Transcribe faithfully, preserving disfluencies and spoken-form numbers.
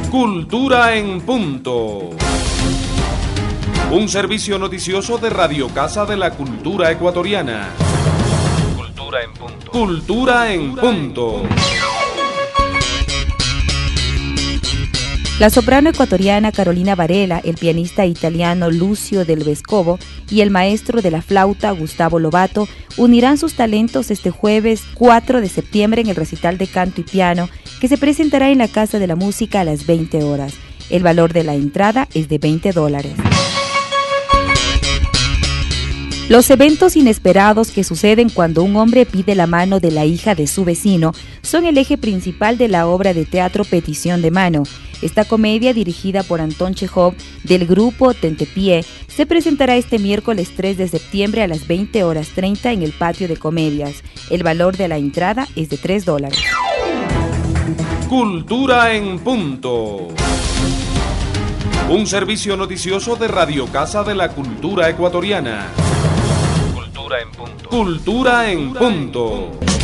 Cultura en punto. Un servicio noticioso de Radio Casa de la Cultura Ecuatoriana. Cultura en punto. Cultura en punto. La soprano ecuatoriana Carolina Varela, el pianista italiano Lucio Del Vescovo y el maestro de la flauta Gustavo Lobato unirán sus talentos este jueves cuatro de septiembre en el recital de canto y piano que se presentará en la Casa de la Música a las veinte horas. El valor de la entrada es de veinte dólares. Los eventos inesperados que suceden cuando un hombre pide la mano de la hija de su vecino son el eje principal de la obra de teatro Petición de Mano. Esta comedia, dirigida por Antón Chejov del grupo Tentepié, se presentará este miércoles tres de septiembre a las veinte horas treinta en el Patio de Comedias. El valor de la entrada es de tres dólares. Cultura en punto. Un servicio noticioso de Radio Casa de la Cultura Ecuatoriana. Cultura en punto. Cultura en punto.